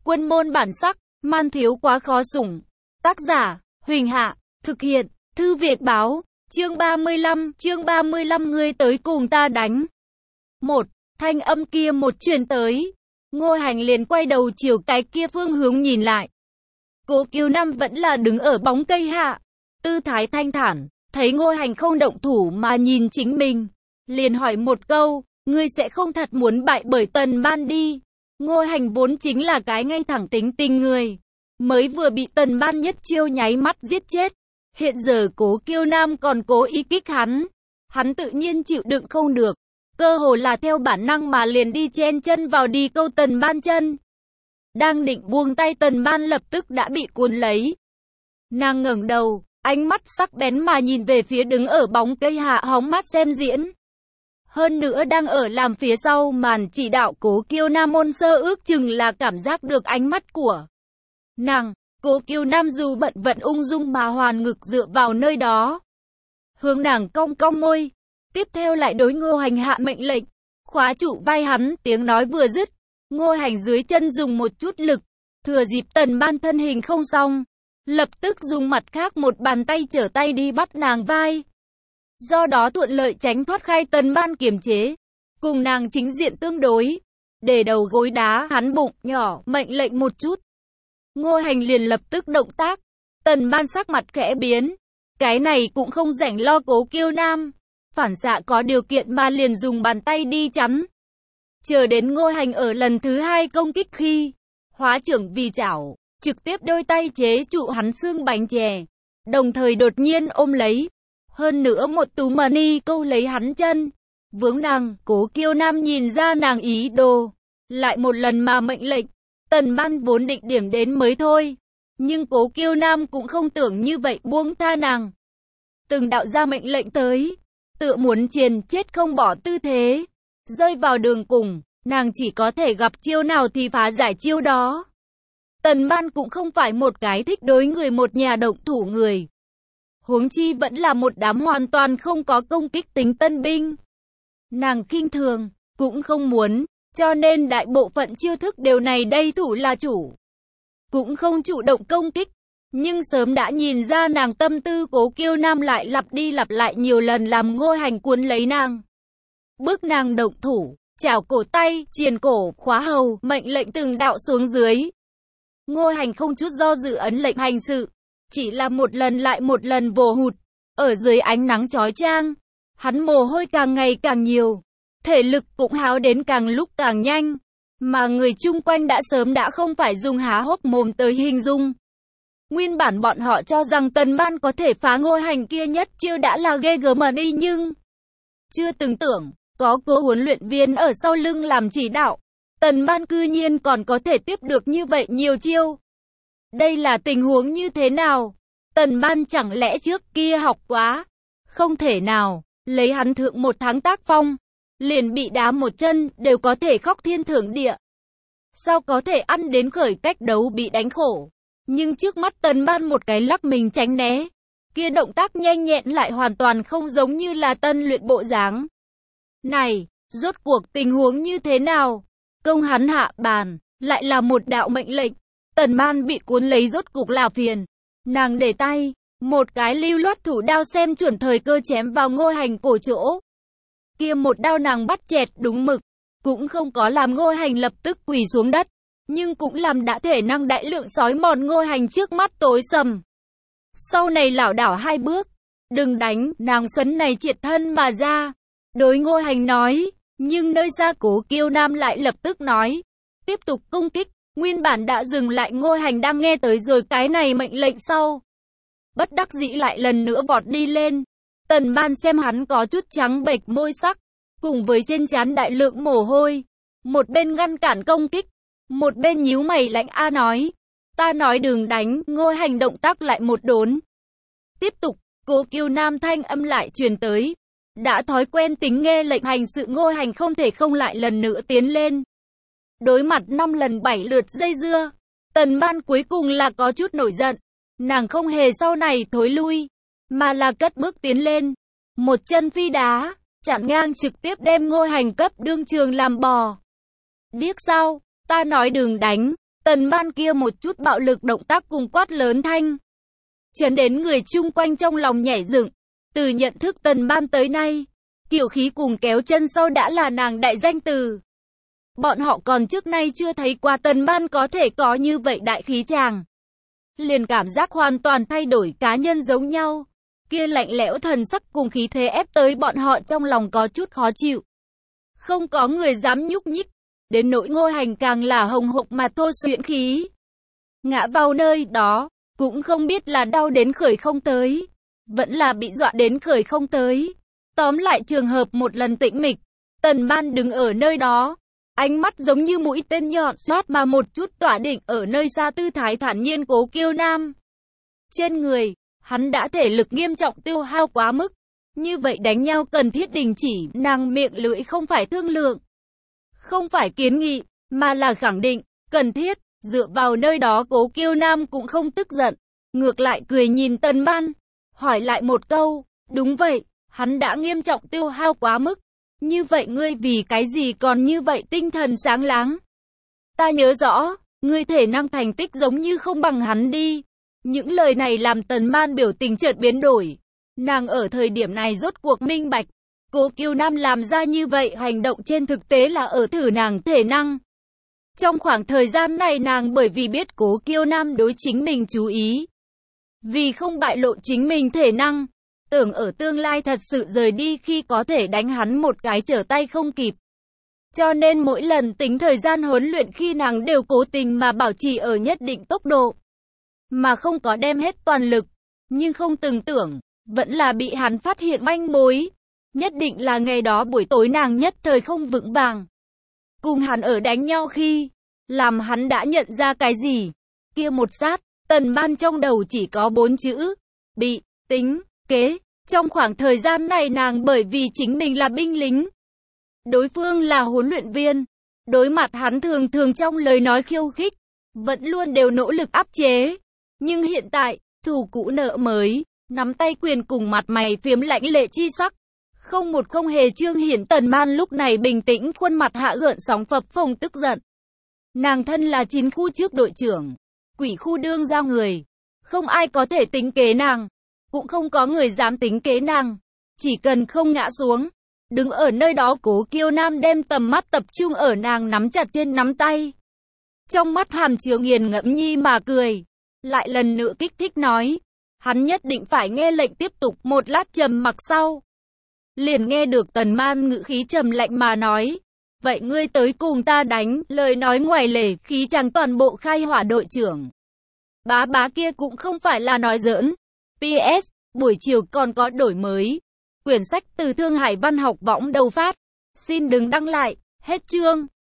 Quân môn bản sắc, man thiếu quá khó sủng. Tác giả, Huỳnh Hạ, thực hiện, Thư Việt Báo, chương 35 ngươi tới cùng ta đánh. Một, thanh âm kia một truyền tới. Ngô Hành liền quay đầu chiều cái kia phương hướng nhìn lại. Cố Kiều Nam vẫn là đứng ở bóng cây hạ, tư thái thanh thản, thấy Ngô Hành không động thủ mà nhìn chính mình, liền hỏi một câu, ngươi sẽ không thật muốn bại bởi Tần Ban đi. Ngô Hành vốn chính là cái ngay thẳng tính tình người, mới vừa bị Tần Ban nhất chiêu nháy mắt giết chết. Hiện giờ Cố Kiều Nam còn cố ý kích hắn tự nhiên chịu đựng không được, cơ hồ là theo bản năng mà liền đi chen chân vào đi câu Tần Ban chân. Đang định buông tay, Tần Ban lập tức đã bị cuốn lấy. Nàng ngẩng đầu, ánh mắt sắc bén mà nhìn về phía đứng ở bóng cây hạ hóng mát xem diễn. Hơn nữa đang ở làm phía sau màn chỉ đạo Cố Kiều Nam ôn sơ ước chừng là cảm giác được ánh mắt của nàng. Cố Kiều Nam dù bận vận ung dung mà hoàn ngực dựa vào nơi đó, hướng nàng cong cong môi, tiếp theo lại đối Ngô Hành hạ mệnh lệnh, khóa trụ vai hắn. Tiếng nói vừa dứt, Ngô Hành dưới chân dùng một chút lực, thừa dịp Tần Ban thân hình không xong, lập tức dùng mặt khác một bàn tay trở tay đi bắt nàng vai, do đó thuận lợi tránh thoát khai Tần Ban kiềm chế, cùng nàng chính diện tương đối, để đầu gối đá hắn bụng nhỏ, mệnh lệnh một chút. Ngô Hành liền lập tức động tác. Tần Ban sắc mặt khẽ biến, cái này cũng không rảnh lo Cố Kiều Nam, phản xạ có điều kiện mà liền dùng bàn tay đi chắn. Chờ đến Ngô Hành ở lần thứ hai công kích khi hóa trưởng vì chảo, trực tiếp đôi tay chế trụ hắn xương bánh chè, đồng thời đột nhiên ôm lấy, hơn nữa một tú mà ni câu lấy hắn chân, vướng nàng. Cố Kiều Nam nhìn ra nàng ý đồ, lại một lần mà mệnh lệnh. Tần Ban vốn định điểm đến mới thôi, nhưng Cố Kiều Nam cũng không tưởng như vậy buông tha nàng. Từng đạo ra mệnh lệnh tới, tựa muốn triền chết không bỏ tư thế, rơi vào đường cùng, nàng chỉ có thể gặp chiêu nào thì phá giải chiêu đó. Tần Ban cũng không phải một cái thích đối người một nhà động thủ người, huống chi vẫn là một đám hoàn toàn không có công kích tính tân binh. Nàng khinh thường, cũng không muốn, cho nên đại bộ phận chiêu thức đều này đây thủ là chủ, cũng không chủ động công kích. Nhưng sớm đã nhìn ra nàng tâm tư, Cố Kiều Nam lại lặp đi lặp lại nhiều lần làm Ngô Hành cuốn lấy nàng, bước nàng động thủ, chảo cổ tay, triền cổ, khóa hầu, mệnh lệnh từng đạo xuống dưới. Ngô Hành không chút do dự ấn lệnh hành sự, chỉ là một lần lại một lần vồ hụt. Ở dưới ánh nắng chói chang, hắn mồ hôi càng ngày càng nhiều, thể lực cũng háo đến càng lúc càng nhanh, mà người chung quanh đã sớm đã không phải dùng há hốc mồm tới hình dung. Nguyên bản bọn họ cho rằng Tần Ban có thể phá Ngô Hành kia nhất chiêu đã là ghê gớm mà đi, nhưng chưa từng tưởng, có cô huấn luyện viên ở sau lưng làm chỉ đạo, Tần Ban cư nhiên còn có thể tiếp được như vậy nhiều chiêu. Đây là tình huống như thế nào? Tần Ban chẳng lẽ trước kia học quá? Không thể nào, lấy hắn thượng một tháng tác phong, liền bị đá một chân đều có thể khóc thiên thưởng địa. Sao có thể ăn đến khởi cách đấu bị đánh khổ? Nhưng trước mắt Tần Ban một cái lắc mình tránh né, kia động tác nhanh nhẹn lại hoàn toàn không giống như là tân luyện bộ dáng. Này, rốt cuộc tình huống như thế nào? Công hắn hạ bàn, lại là một đạo mệnh lệnh. Tần Ban bị cuốn lấy rốt cục là phiền. Nàng để tay, một cái lưu loát thủ đao xem chuẩn thời cơ chém vào Ngô Hành cổ chỗ. Kia một đao nàng bắt chẹt đúng mực, cũng không có làm Ngô Hành lập tức quỳ xuống đất, nhưng cũng làm đã thể năng đại lượng sói mòn Ngô Hành trước mắt tối sầm. Sau này lảo đảo hai bước, đừng đánh, nàng sấn này triệt thân mà ra, đối Ngô Hành nói. Nhưng nơi xa Cố Kiều Nam lại lập tức nói, tiếp tục công kích. Nguyên bản đã dừng lại Ngô Hành đang nghe tới rồi cái này mệnh lệnh sau, bất đắc dĩ lại lần nữa vọt đi lên. Tần Ban xem hắn có chút trắng bệch môi sắc, cùng với trên trán đại lượng mồ hôi, một bên ngăn cản công kích, một bên nhíu mày lạnh a nói, ta nói đừng đánh. Ngô Hành động tác lại một đốn. Tiếp tục, Cố Kiều Nam thanh âm lại truyền tới. Đã thói quen tính nghe lệnh hành sự Ngô Hành không thể không lại lần nữa tiến lên. Đối mặt 5 lần 7 lượt dây dưa, Tần Ban cuối cùng là có chút nổi giận. Nàng không hề sau này thối lui, mà là cất bước tiến lên, một chân phi đá, chặn ngang trực tiếp đem Ngô Hành cấp đương trường làm bò. Điếc sao, ta nói đừng đánh. Tần Ban kia một chút bạo lực động tác cùng quát lớn thanh, chấn đến người chung quanh trong lòng nhảy dựng. Từ nhận thức Tần Ban tới nay, kiều khí cùng kéo chân sau đã là nàng đại danh từ. Bọn họ còn trước nay chưa thấy qua Tần Ban có thể có như vậy đại khí chàng. Liền cảm giác hoàn toàn thay đổi cá nhân giống nhau. Kia lạnh lẽo thần sắc cùng khí thế ép tới bọn họ trong lòng có chút khó chịu. Không có người dám nhúc nhích. Đến nỗi Ngô Hành càng là hồng hộc mà thô xuyễn khí. Ngã vào nơi đó, cũng không biết là đau đến khởi không tới. Vẫn là bị dọa đến khởi không tới. Tóm lại trường hợp một lần tĩnh mịch. Tần Ban đứng ở nơi đó. Ánh mắt giống như mũi tên nhọn xoát mà một chút tỏa định ở nơi xa tư thái thản nhiên Cố Kiêu Nam. Trên người, hắn đã thể lực nghiêm trọng tiêu hao quá mức. Như vậy đánh nhau cần thiết đình chỉ, nàng miệng lưỡi không phải thương lượng. Không phải kiến nghị, mà là khẳng định, cần thiết, dựa vào nơi đó Cố Kiêu Nam cũng không tức giận. Ngược lại cười nhìn Tần Ban, hỏi lại một câu, đúng vậy, hắn đã nghiêm trọng tiêu hao quá mức. Như vậy ngươi vì cái gì còn như vậy tinh thần sáng láng? Ta nhớ rõ, ngươi thể năng thành tích giống như không bằng hắn đi. Những lời này làm Tần Ban biểu tình chợt biến đổi. Nàng ở thời điểm này rốt cuộc minh bạch. Cố Kiêu Nam làm ra như vậy hành động trên thực tế là ở thử nàng thể năng. Trong khoảng thời gian này nàng bởi vì biết Cố Kiêu Nam đối chính mình chú ý. Vì không bại lộ chính mình thể năng. Tưởng ở tương lai thật sự rời đi khi có thể đánh hắn một cái trở tay không kịp. Cho nên mỗi lần tính thời gian huấn luyện khi nàng đều cố tình mà bảo trì ở nhất định tốc độ. Mà không có đem hết toàn lực. Nhưng không từng tưởng, vẫn là bị hắn phát hiện manh mối. Nhất định là ngày đó buổi tối nàng nhất thời không vững vàng. Cùng hắn ở đánh nhau khi, làm hắn đã nhận ra cái gì. Kia một sát, Tần Ban trong đầu chỉ có 4 chữ. Bị, tính, kế. Trong khoảng thời gian này nàng bởi vì chính mình là binh lính. Đối phương là huấn luyện viên. Đối mặt hắn thường thường trong lời nói khiêu khích. Vẫn luôn đều nỗ lực áp chế. Nhưng hiện tại, thù cũ nợ mới. Nắm tay quyền cùng mặt mày phiếm lãnh lệ chi sắc. Không hề chương hiển. Tần Ban lúc này bình tĩnh khuôn mặt hạ gợn sóng phập phồng tức giận. Nàng thân là 9 khu trước đội trưởng. Quỷ khu đương giao người. Không ai có thể tính kế nàng. Cũng không có người dám tính kế nàng. Chỉ cần không ngã xuống. Đứng ở nơi đó Cố Kiêu Nam đem tầm mắt tập trung ở nàng nắm chặt trên nắm tay. Trong mắt hàm chứa nghiền ngẫm nhi mà cười. Lại lần nữa kích thích nói. Hắn nhất định phải nghe lệnh tiếp tục. Một lát trầm mặc sau. Liền nghe được Tần Ban ngữ khí trầm lạnh mà nói. Vậy ngươi tới cùng ta đánh. Lời nói ngoài lề khí chàng toàn bộ khai hỏa đội trưởng. Bá kia cũng không phải là nói giỡn. PS, buổi chiều còn có đổi mới. Quyển sách từ Thương Hải Văn học võng đầu phát. Xin đừng đăng lại. Hết chương.